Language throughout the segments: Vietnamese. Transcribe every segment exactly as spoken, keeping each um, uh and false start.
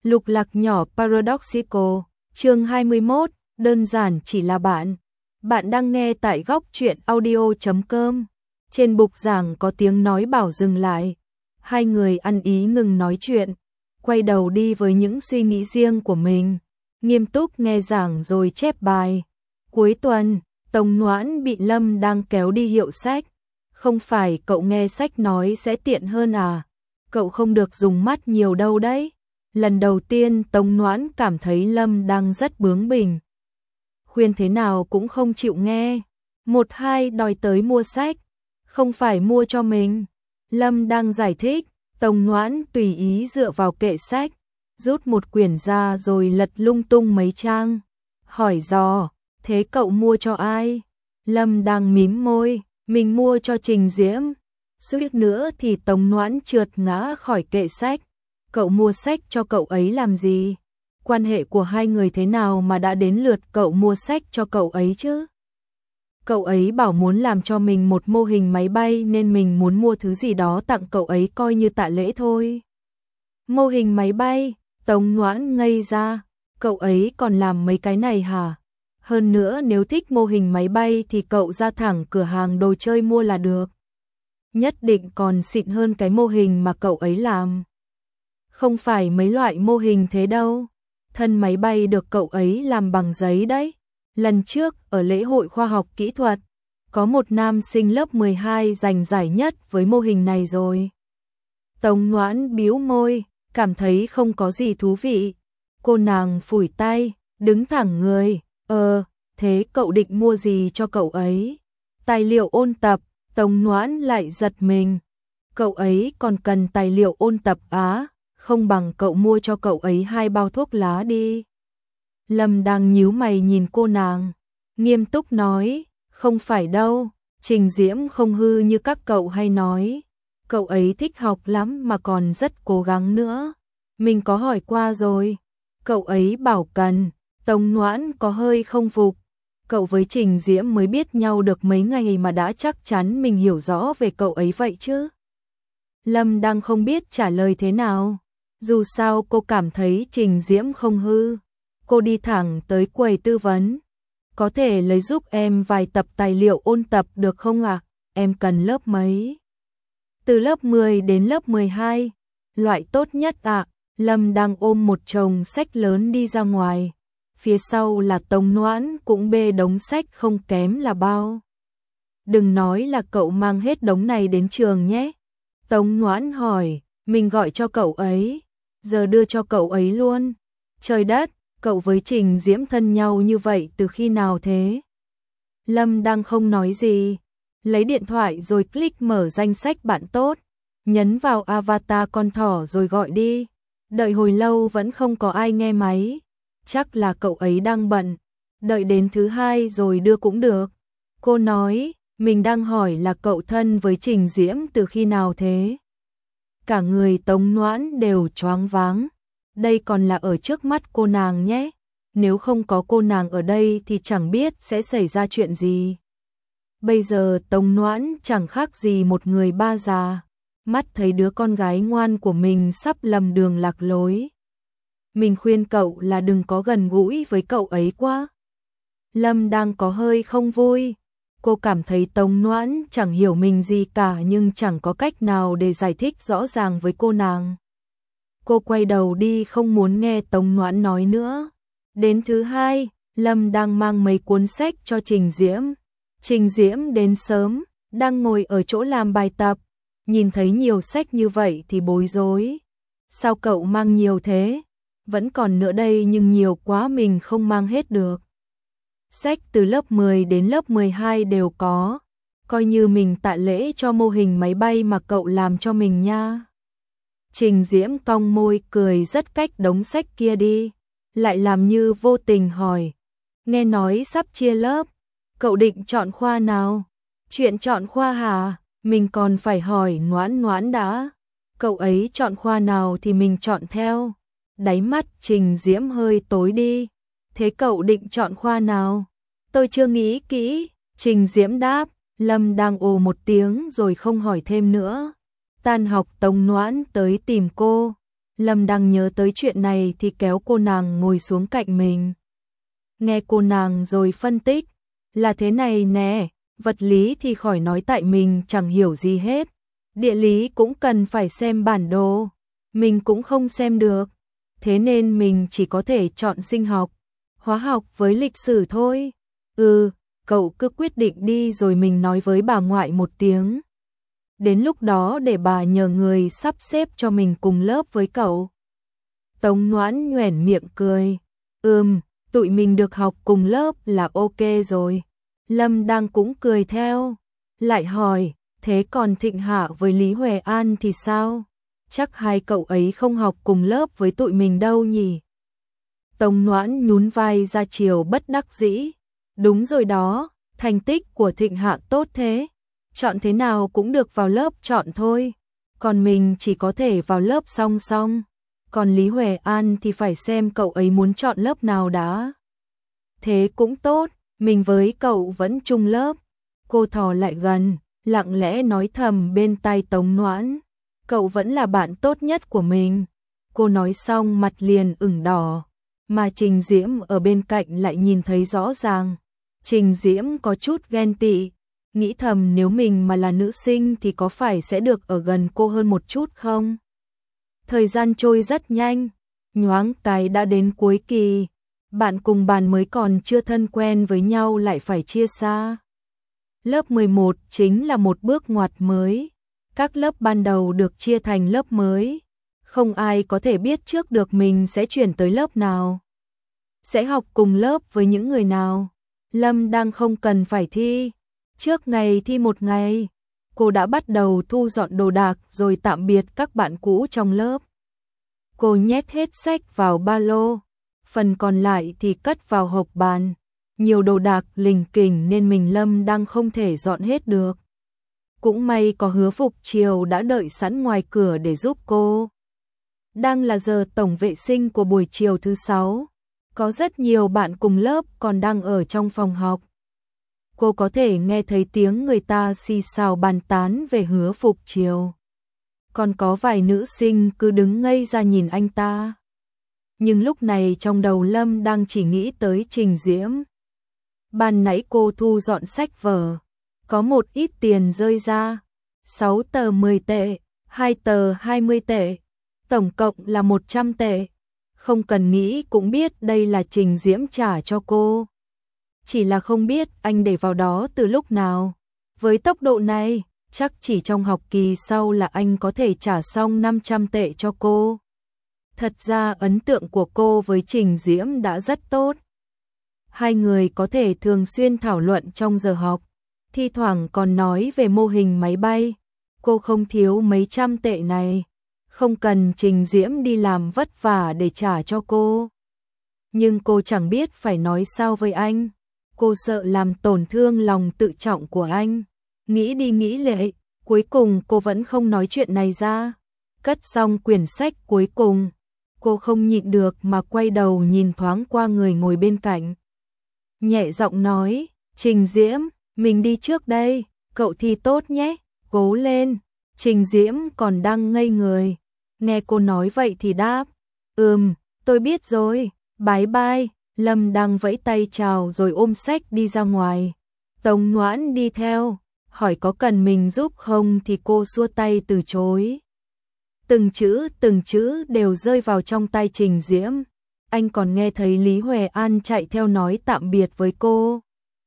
Lục lạc nhỏ Paradoxical, chương hai mươi mốt, đơn giản chỉ là bạn. Bạn đang nghe tại góc truyện audio chấm com. Trên bục giảng có tiếng nói bảo dừng lại. Hai người ăn ý ngừng nói chuyện, quay đầu đi với những suy nghĩ riêng của mình. Nghiêm túc nghe giảng rồi chép bài. Cuối tuần, Tống Noãn bị Lâm đang kéo đi hiệu sách. Không phải cậu nghe sách nói sẽ tiện hơn à? Cậu không được dùng mắt nhiều đâu đấy. Lần đầu tiên Tống Noãn cảm thấy Lâm đang rất bướng bỉnh. Khuyên thế nào cũng không chịu nghe. Một hai đòi tới mua sách. Không phải mua cho mình. Lâm đang giải thích. Tống Noãn tùy ý dựa vào kệ sách, rút một quyển ra rồi lật lung tung mấy trang. Hỏi dò, thế cậu mua cho ai? Lâm đang mím môi, mình mua cho Trình Diễm. Suýt nữa thì Tống Noãn trượt ngã khỏi kệ sách. Cậu mua sách cho cậu ấy làm gì? Quan hệ của hai người thế nào mà đã đến lượt cậu mua sách cho cậu ấy chứ? Cậu ấy bảo muốn làm cho mình một mô hình máy bay nên mình muốn mua thứ gì đó tặng cậu ấy coi như tạ lễ thôi. Mô hình máy bay? Tống Noãn ngây ra. Cậu ấy còn làm mấy cái này hả? Hơn nữa nếu thích mô hình máy bay thì cậu ra thẳng cửa hàng đồ chơi mua là được. Nhất định còn xịn hơn cái mô hình mà cậu ấy làm. Không phải mấy loại mô hình thế đâu. Thân máy bay được cậu ấy làm bằng giấy đấy. Lần trước ở lễ hội khoa học kỹ thuật, có một nam sinh lớp mười hai giành giải nhất với mô hình này rồi. Tống Noãn bĩu môi, cảm thấy không có gì thú vị. Cô nàng phủi tay, đứng thẳng người. Ờ, thế cậu định mua gì cho cậu ấy? Tài liệu ôn tập. Tống Noãn lại giật mình. Cậu ấy còn cần tài liệu ôn tập á? Không bằng cậu mua cho cậu ấy hai bao thuốc lá đi. Lâm đang nhíu mày nhìn cô nàng, nghiêm túc nói, không phải đâu, Trình Diễm không hư như các cậu hay nói. Cậu ấy thích học lắm mà còn rất cố gắng nữa. Mình có hỏi qua rồi. Cậu ấy bảo cần. Tống Noãn có hơi không phục. Cậu với Trình Diễm mới biết nhau được mấy ngày mà đã chắc chắn mình hiểu rõ về cậu ấy vậy chứ. Lâm đang không biết trả lời thế nào. Dù sao cô cảm thấy Trình Diễm không hư. Cô đi thẳng tới quầy tư vấn. Có thể lấy giúp em vài tập tài liệu ôn tập được không ạ? À? Em cần lớp mấy? Từ lớp mười đến lớp mười hai. Loại tốt nhất ạ. À? Lâm đang ôm một chồng sách lớn đi ra ngoài. Phía sau là Tống Noãn cũng bê đống sách không kém là bao. Đừng nói là cậu mang hết đống này đến trường nhé. Tống Noãn hỏi, mình gọi cho cậu ấy. Giờ đưa cho cậu ấy luôn. Trời đất! Cậu với Trình Diễm thân nhau như vậy từ khi nào thế? Lâm đang không nói gì. Lấy điện thoại rồi click mở danh sách bạn tốt. Nhấn vào avatar con thỏ rồi gọi đi. Đợi hồi lâu vẫn không có ai nghe máy. Chắc là cậu ấy đang bận. Đợi đến thứ hai rồi đưa cũng được. Cô nói, mình đang hỏi là cậu thân với Trình Diễm từ khi nào thế? Cả người Tống Noãn đều choáng váng. Đây còn là ở trước mắt cô nàng nhé. Nếu không có cô nàng ở đây thì chẳng biết sẽ xảy ra chuyện gì. Bây giờ Tống Noãn chẳng khác gì một người ba già. Mắt thấy đứa con gái ngoan của mình sắp lầm đường lạc lối. Mình khuyên cậu là đừng có gần gũi với cậu ấy quá. Lâm đang có hơi không vui. Cô cảm thấy Tống Noãn chẳng hiểu mình gì cả nhưng chẳng có cách nào để giải thích rõ ràng với cô nàng. Cô quay đầu đi không muốn nghe Tống Noãn nói nữa. Đến thứ hai, Lâm đang mang mấy cuốn sách cho Trình Diễm. Trình Diễm đến sớm, đang ngồi ở chỗ làm bài tập. Nhìn thấy nhiều sách như vậy thì bối rối. Sao cậu mang nhiều thế? Vẫn còn nữa đây nhưng nhiều quá mình không mang hết được. Sách từ lớp mười đến lớp mười hai đều có. Coi như mình tạ lễ cho mô hình máy bay mà cậu làm cho mình nha. Trình Diễm cong môi cười rất cách đống sách kia đi. Lại làm như vô tình hỏi. Nghe nói sắp chia lớp. Cậu định chọn khoa nào? Chuyện chọn khoa hả? Mình còn phải hỏi Noãn Noãn đã. Cậu ấy chọn khoa nào thì mình chọn theo. Đáy mắt Trình Diễm hơi tối đi. Thế cậu định chọn khoa nào? Tôi chưa nghĩ kỹ. Trình Diễm đáp. Lâm đang ồ một tiếng rồi không hỏi thêm nữa. Tan học Tống Noãn tới tìm cô. Lâm đang nhớ tới chuyện này thì kéo cô nàng ngồi xuống cạnh mình. Nghe cô nàng rồi phân tích, là thế này nè, vật lý thì khỏi nói tại mình chẳng hiểu gì hết. Địa lý cũng cần phải xem bản đồ, mình cũng không xem được. Thế nên mình chỉ có thể chọn sinh học, hóa học với lịch sử thôi. Ừ, cậu cứ quyết định đi rồi mình nói với bà ngoại một tiếng. Đến lúc đó để bà nhờ người sắp xếp cho mình cùng lớp với cậu. Tống Noãn nhoẻn miệng cười. Ừm, tụi mình được học cùng lớp là ok rồi. Lâm đang cũng cười theo. Lại hỏi, thế còn Thịnh Hạ với Lý Huệ An thì sao? Chắc hai cậu ấy không học cùng lớp với tụi mình đâu nhỉ? Tống Noãn nhún vai ra chiều bất đắc dĩ. Đúng rồi đó, thành tích của Thịnh Hạ tốt thế. Chọn thế nào cũng được vào lớp chọn thôi. Còn mình chỉ có thể vào lớp song song. Còn Lý Huệ An thì phải xem cậu ấy muốn chọn lớp nào đã. Thế cũng tốt, mình với cậu vẫn chung lớp. Cô thò lại gần, lặng lẽ nói thầm bên tai Tống Noãn. Cậu vẫn là bạn tốt nhất của mình. Cô nói xong mặt liền ửng đỏ. Mà Trình Diễm ở bên cạnh lại nhìn thấy rõ ràng. Trình Diễm có chút ghen tị. Nghĩ thầm nếu mình mà là nữ sinh thì có phải sẽ được ở gần cô hơn một chút không? Thời gian trôi rất nhanh. Nhoáng cái đã đến cuối kỳ. Bạn cùng bàn mới còn chưa thân quen với nhau lại phải chia xa. Lớp mười một chính là một bước ngoặt mới. Các lớp ban đầu được chia thành lớp mới. Không ai có thể biết trước được mình sẽ chuyển tới lớp nào. Sẽ học cùng lớp với những người nào. Lâm đang không cần phải thi. Trước ngày thi một ngày, cô đã bắt đầu thu dọn đồ đạc rồi tạm biệt các bạn cũ trong lớp. Cô nhét hết sách vào ba lô. Phần còn lại thì cất vào hộp bàn. Nhiều đồ đạc lình kình nên mình Lâm đang không thể dọn hết được. Cũng may có Hứa Phục Triều đã đợi sẵn ngoài cửa để giúp cô. Đang là giờ tổng vệ sinh của buổi chiều thứ sáu. Có rất nhiều bạn cùng lớp còn đang ở trong phòng học. Cô có thể nghe thấy tiếng người ta xì xào bàn tán về Hứa Phục Triều. Còn có vài nữ sinh cứ đứng ngây ra nhìn anh ta. Nhưng lúc này trong đầu Lâm đang chỉ nghĩ tới Trình Diễm. Ban nãy cô thu dọn sách vở. Có một ít tiền rơi ra. sáu tờ mười tệ, hai tờ hai mươi tệ. Tổng cộng là một trăm tệ. Không cần nghĩ cũng biết đây là Trình Diễm trả cho cô. Chỉ là không biết anh để vào đó từ lúc nào. Với tốc độ này, chắc chỉ trong học kỳ sau là anh có thể trả xong năm trăm tệ cho cô. Thật ra ấn tượng của cô với Trình Diễm đã rất tốt. Hai người có thể thường xuyên thảo luận trong giờ học. Thi thoảng còn nói về mô hình máy bay. Cô không thiếu mấy trăm tệ này. Không cần Trình Diễm đi làm vất vả để trả cho cô. Nhưng cô chẳng biết phải nói sao với anh. Cô sợ làm tổn thương lòng tự trọng của anh. Nghĩ đi nghĩ lại, cuối cùng cô vẫn không nói chuyện này ra. Cất xong quyển sách cuối cùng, cô không nhịn được mà quay đầu nhìn thoáng qua người ngồi bên cạnh. Nhẹ giọng nói, Trình Diễm, mình đi trước đây, cậu thi tốt nhé, cố lên. Trình Diễm còn đang ngây người. Nghe cô nói vậy thì đáp, ừm, tôi biết rồi, bye bye. Lâm đang vẫy tay chào rồi ôm sách đi ra ngoài. Tống Noãn đi theo, hỏi có cần mình giúp không thì cô xua tay từ chối. Từng chữ từng chữ đều rơi vào trong tay Trình Diễm. Anh còn nghe thấy Lý Huệ An chạy theo nói tạm biệt với cô.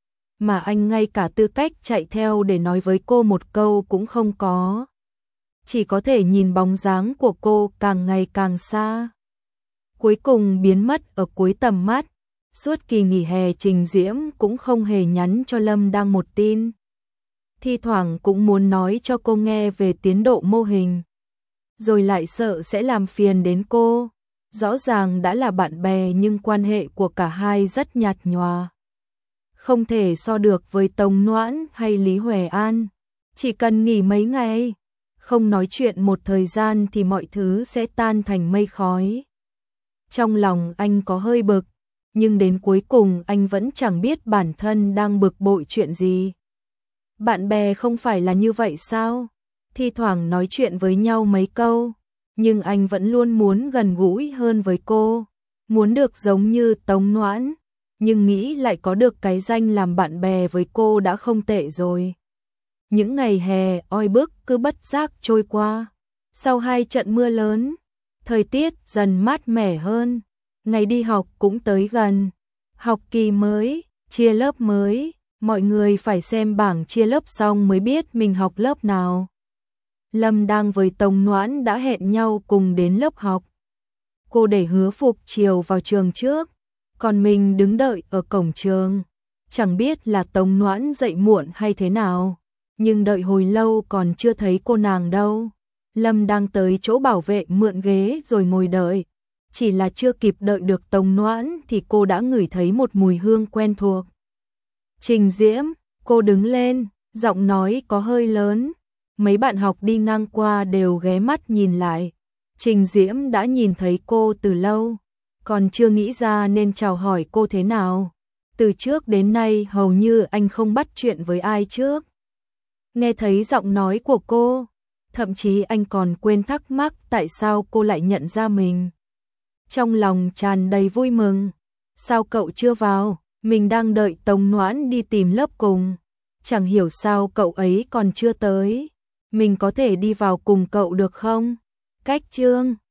Mà anh ngay cả tư cách chạy theo để nói với cô một câu cũng không có. Chỉ có thể nhìn bóng dáng của cô càng ngày càng xa. Cuối cùng biến mất ở cuối tầm mắt. Suốt kỳ nghỉ hè Trình Diễm cũng không hề nhắn cho Lâm đang một tin. Thi thoảng cũng muốn nói cho cô nghe về tiến độ mô hình. Rồi lại sợ sẽ làm phiền đến cô. Rõ ràng đã là bạn bè nhưng quan hệ của cả hai rất nhạt nhòa. Không thể so được với Tống Noãn hay Lý Huệ An. Chỉ cần nghỉ mấy ngày, không nói chuyện một thời gian thì mọi thứ sẽ tan thành mây khói. Trong lòng anh có hơi bực. Nhưng đến cuối cùng anh vẫn chẳng biết bản thân đang bực bội chuyện gì. Bạn bè không phải là như vậy sao? Thi thoảng nói chuyện với nhau mấy câu, nhưng anh vẫn luôn muốn gần gũi hơn với cô, muốn được giống như Tống Noãn, nhưng nghĩ lại có được cái danh làm bạn bè với cô đã không tệ rồi. Những ngày hè oi bức cứ bất giác trôi qua. Sau hai trận mưa lớn, thời tiết dần mát mẻ hơn, ngày đi học cũng tới gần. Học kỳ mới, chia lớp mới, mọi người phải xem bảng chia lớp xong mới biết mình học lớp nào. Lâm đang với Tống Noãn đã hẹn nhau cùng đến lớp học. Cô để Hứa Phục chiều vào trường trước, còn mình đứng đợi ở cổng trường. Chẳng biết là Tống Noãn dậy muộn hay thế nào, nhưng đợi hồi lâu còn chưa thấy cô nàng đâu. Lâm đang tới chỗ bảo vệ mượn ghế rồi ngồi đợi. Chỉ là chưa kịp đợi được Tống Noãn thì cô đã ngửi thấy một mùi hương quen thuộc. Trình Diễm, cô đứng lên, giọng nói có hơi lớn. Mấy bạn học đi ngang qua đều ghé mắt nhìn lại. Trình Diễm đã nhìn thấy cô từ lâu, còn chưa nghĩ ra nên chào hỏi cô thế nào. Từ trước đến nay hầu như anh không bắt chuyện với ai trước. Nghe thấy giọng nói của cô, thậm chí anh còn quên thắc mắc tại sao cô lại nhận ra mình. Trong lòng tràn đầy vui mừng. Sao cậu chưa vào? Mình đang đợi Tống Noãn đi tìm lớp cùng. Chẳng hiểu sao cậu ấy còn chưa tới. Mình có thể đi vào cùng cậu được không? Cách chương